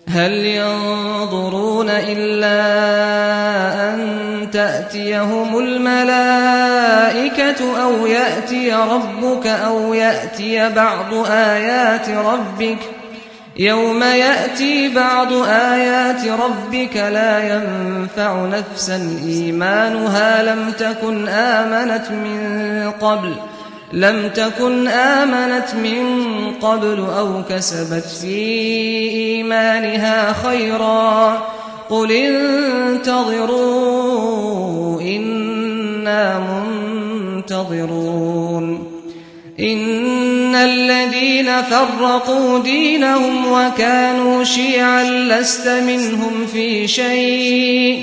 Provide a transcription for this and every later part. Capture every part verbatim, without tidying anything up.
هل ينظرون إلا أن تأتيهم الملائكة أو يأتي ربك أو يأتي بعض آيات ربك يوم يأتي بعض آيات ربك لا ينفع نفسا إيمانها لم تكن آمنت من قبل لم تكن آمنت من قبل أو كسبت في إيمانها خيرا قل انتظروا إنا منتظرون إن الذين فرقوا دينهم وكانوا شيعا لست منهم في شيء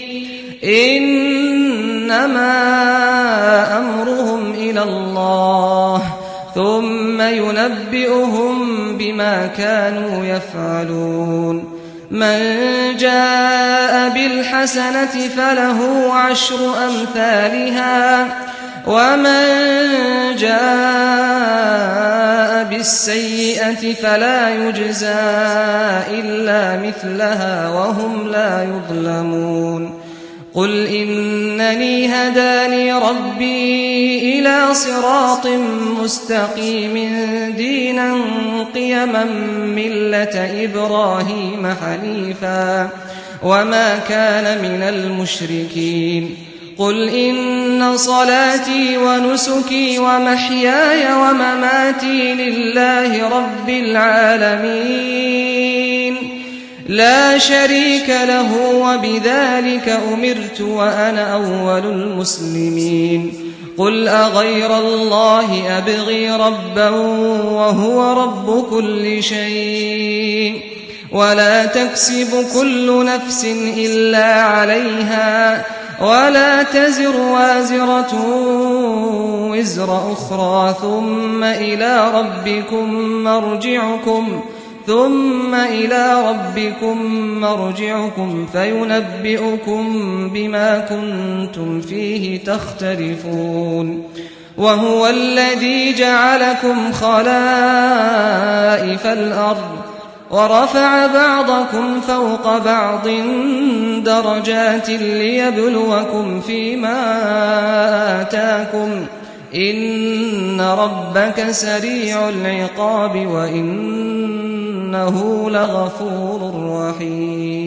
إنما أمرهم إلى الله ثم ينبئهم بما كانوا يفعلون من جاء بالحسنة فله عشر أمثالها ومن جاء بالسيئة فلا يجزى إلا مثلها وهم لا يظلمون قل إنني هداني ربي إلى صراط مستقيم دينا قيما ملة إبراهيم حنيفا وما كان من المشركين قل إن صلاتي ونسكي ومحياي ومماتي لله رب العالمين لا شريك له وبذلك أمرت وأنا أول المسلمين قل أغير الله أبغي ربا وهو رب كل شيء ولا تكسب كل نفس إلا عليها ولا تزر وازرة وزر أخرى ثم إلى ربكم مرجعكم ثم إلى ربكم مرجعكم فينبئكم بما كنتم فيه تختلفون وهو الذي جعلكم خلائف الأرض ورفع بعضكم فوق بعض درجات ليبلوكم فيما آتاكم إن ربك سريع العقاب وإنه لغفور رحيم